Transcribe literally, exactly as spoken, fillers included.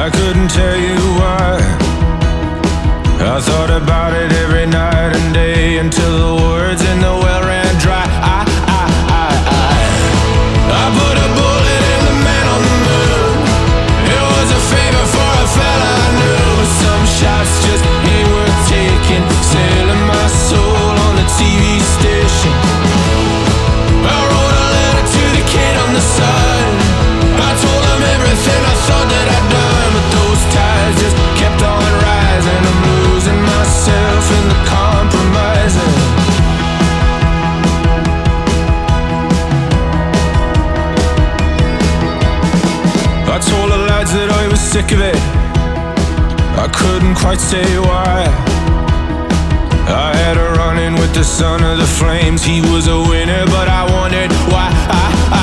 I couldn't tell you why. I thought about it every night and day until the words in the well ran dry. I, I, I, I, I put a bullet in the man on the moon. It was a favor for a fella I knew. Some shots just ain't worth taking. Selling my soul on the T V station. I wrote a letter to the kid on the side. I told him everything I thought that I'd done, but those tides just kept on rising. I'm losing myself in the compromising. I told the lads that I was sick of it. I couldn't quite say why. I had a run-in with the son of the flames. He was a winner, but I wondered why. I, I